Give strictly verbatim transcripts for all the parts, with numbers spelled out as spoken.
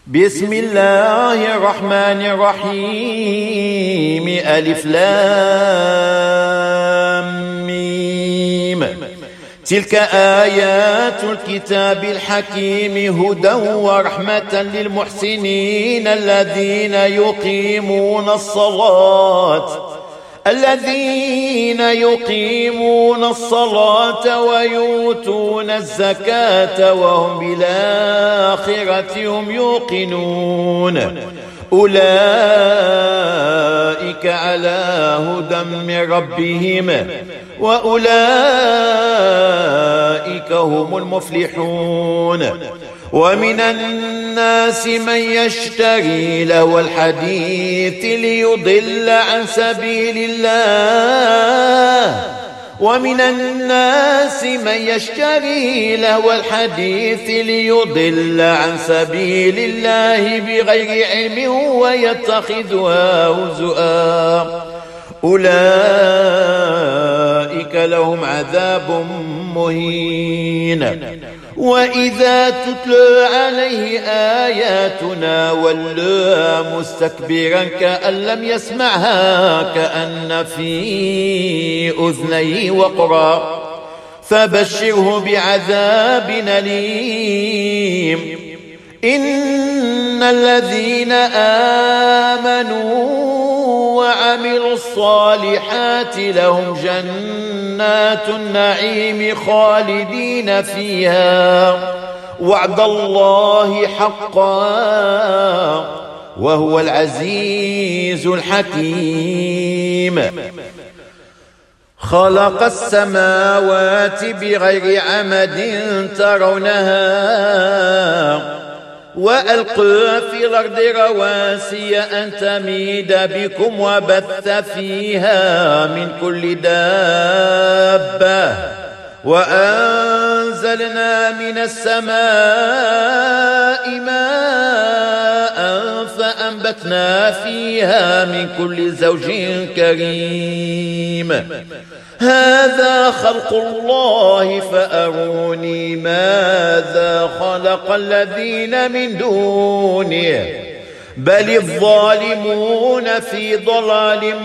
بسم الله الرحمن الرحيم. ألف لام ميم. تلك آيات الكتاب الحكيم هدى ورحمة للمحسنين الذين يقيمون الصلاة الذين يقيمون الصلاة ويؤتون الزكاة وهم بالآخرة هم يوقنون أولئك على هدى من ربهم وأولئك هم المفلحون. ومن الناس من يشتري لهو الحديث ليضل عن سبيل الله ومن الناس من يشتري لهو الحديث ليضل عن سبيل الله بغير علم ويتخذها هزؤا أولئك لهم عذاب مهين. وإذا تتلى عليه آياتنا ولى مستكبرا كأن لم يسمعها كأن في أذنيه وقرا فبشره بعذاب أليم. إن الذين آمنوا وعملوا الصالحات لهم جنات النعيم خالدين فيها وعد الله حقا وهو العزيز الحكيم. خلق السماوات بغير عمد ترونها وألقى في الأرض رواسي أن تميد بكم وبث فيها من كل دابة وأنزلنا من السماء ماء فأنبتنا فيها من كل زوج كريم. هذا خلق الله فأروني ماذا خلق الذين من دونه بل الظالمون في ضلال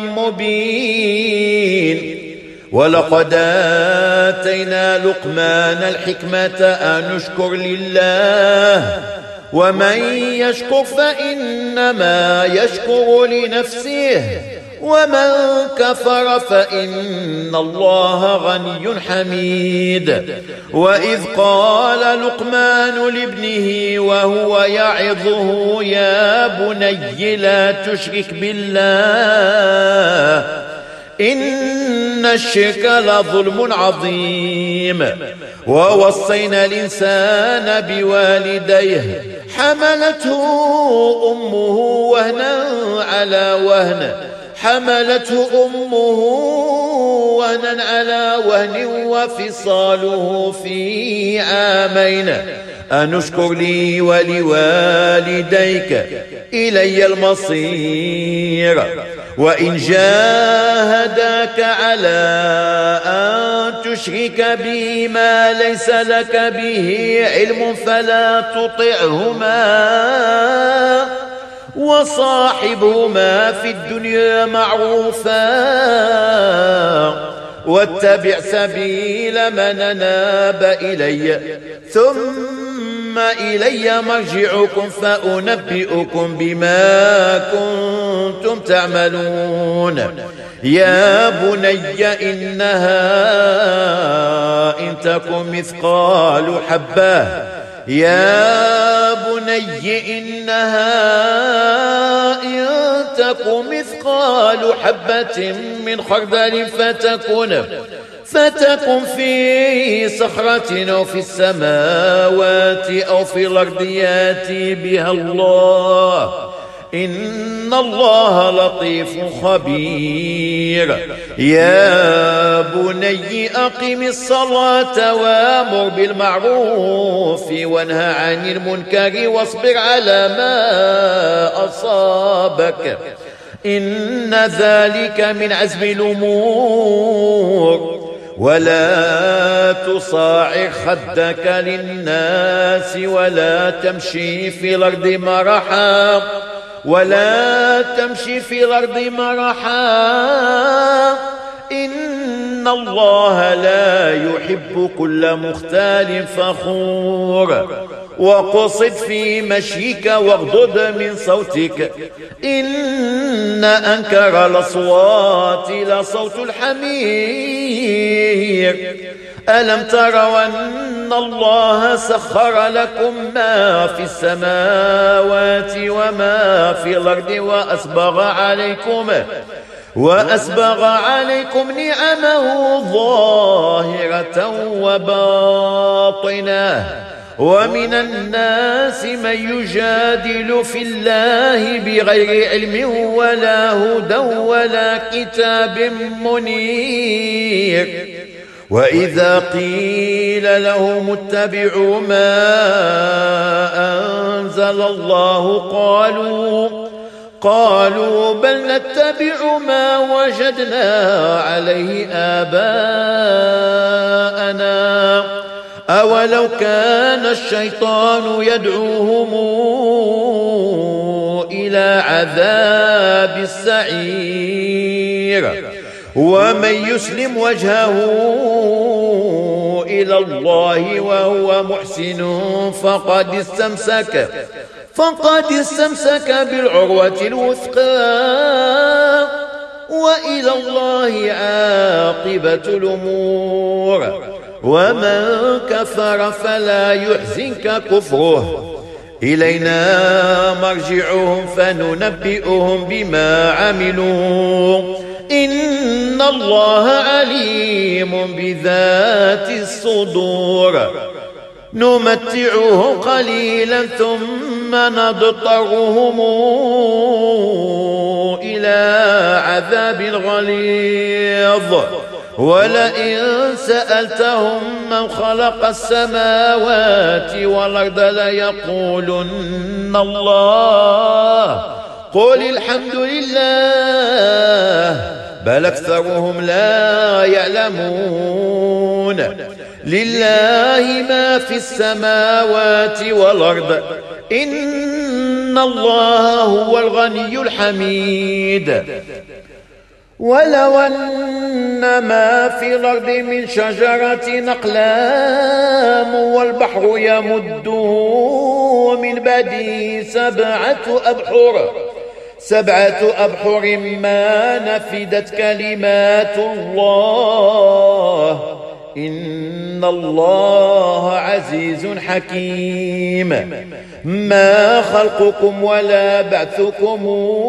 مبين. ولقد آتينا لقمان الحكمة أن اشكر لله ومن يشكر فإنما يشكر لنفسه ومن كفر فإن الله غني حميد. وإذ قال لقمان لابنه وهو يعظه يا بني لا تشرك بالله إن الشرك لظلم عظيم. ووصينا الإنسان بوالديه حملته أمه وهنا على وهن حملته أمه وهنا على وهن وفصاله في عامين أن اشكر لي ولوالديك إلي المصير. وإن جاهداك على أن تشرك بي ما ليس لك به علم فلا تطعهما وصاحبهما في الدنيا معروفا واتبع سبيل من أناب إلي ثم إلي مرجعكم فأنبئكم بما كنتم تعملون. يا بني إنها إن تكن مثقال حبة يا بني إنها إن تكن مثقال حبة من خردل فتكن فتكن في صخرة أو في السماوات أو في الأرض يأتي بها الله إن الله لطيف خبير. يا بني أقم الصلاة وأمر بالمعروف وانهى عن المنكر واصبر على ما أصابك إن ذلك من عزم الأمور. ولا تصاعر خدك للناس ولا تمشي في الأرض مرحا ولا تمشي في الأرض مرحا إن الله لا يحب كل مختال فخور وقصد في مشيك واغضض من صوتك إن أنكر الأصوات لصوت الحمير ألم تروا أن الله سخر لكم ما في السماوات وما في الأرض وأسبغ عليكم وأسبغ عليكم نعمه ظاهرة وباطنة ومن الناس من يجادل في الله بغير علم ولا هدى ولا كتاب منير وإذا قيل لهم اتبعوا ما أنزل الله قالوا قالوا بل نتبع ما وجدنا عليه آباءنا أولو كان الشيطان يدعوهم إلى عذاب السعير ومن يسلم وجهه إلى الله وهو محسن فقد استمسك فقد استمسك بالعروة الوثقى وإلى الله عاقبة الأمور ومن كفر فلا يحزنك كفره إلينا مرجعهم فننبئهم بما عملوا إن الله عليم بذات الصدور نمتعهم قليلا ثم نضطرهم إلى عذاب غليظ ولئن سألتهم من خلق السماوات والأرض ليقولن الله قل الحمد لله بل أكثرهم لا يعلمون لله ما في السماوات والأرض إن الله هو الغني الحميد ولو أن ما في الأرض من شجرة أقلام والبحر يمده من بعده سبعة أبحر سبعة أبحر ما نفدت كلمات الله إن الله عزيز حكيم ما خلقكم ولا بعثكم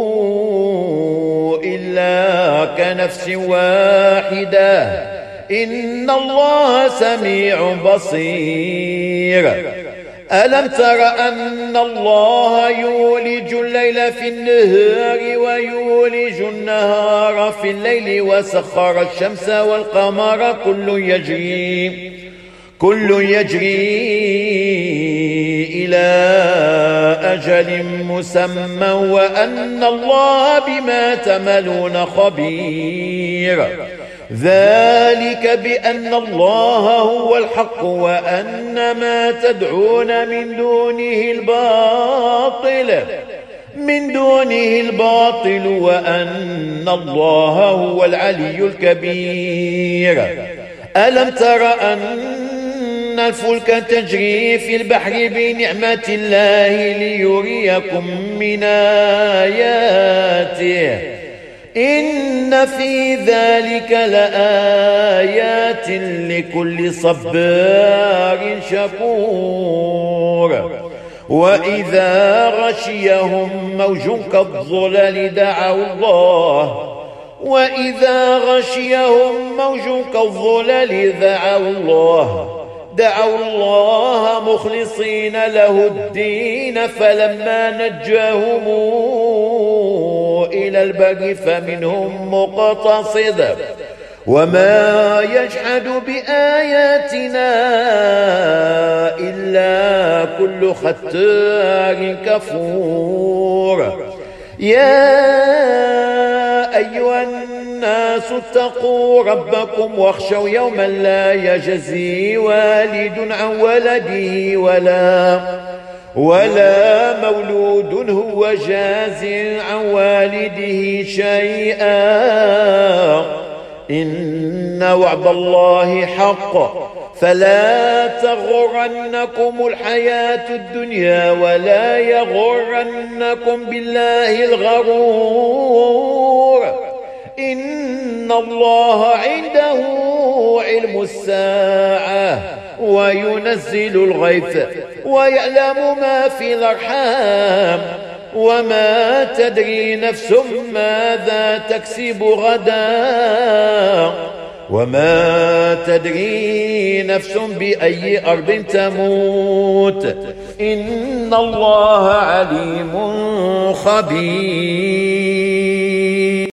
إلا كنفس واحدة إن الله سميع بصير ألم تر أن الله يولج الليل في النهار ويولج النهار في الليل وسخر الشمس والقمر كل يجري كل يجري إلى أجل مسمى وأن الله بما تعملون خبير ذلك بأن الله هو الحق وأن ما تدعون من دونه الباطل من دونه الباطل وأن الله هو العلي الكبير ألم تر أن الفلك تجري في البحر بنعمة الله ليريكم من آياته إن في ذلك لآيات لكل صبار شكور وإذا غشيهم موج كالظلل دعوا الله وإذا غشيهم موج كالظلل دعوا الله دعوا الله مخلصين له الدين فلما نجاهم إلى البر فمنهم مقتصد وما يجحد بآياتنا إلا كل ختار كفور يا أيها الناس الناس اتقوا ربكم واخشوا يوما لا يجزي والد عن ولده ولا ولا مولود هو جاز عن والده شيئا إن وعد الله حق فلا تغرنكم الحياة الدنيا ولا يغرنكم بالله الغرور إن الله عنده علم الساعة وينزل الغيث ويعلم ما في الأرحام وما تدري نفس ماذا تكسب غدا وما تدري نفس بأي أرض تموت إن الله عليم خبير.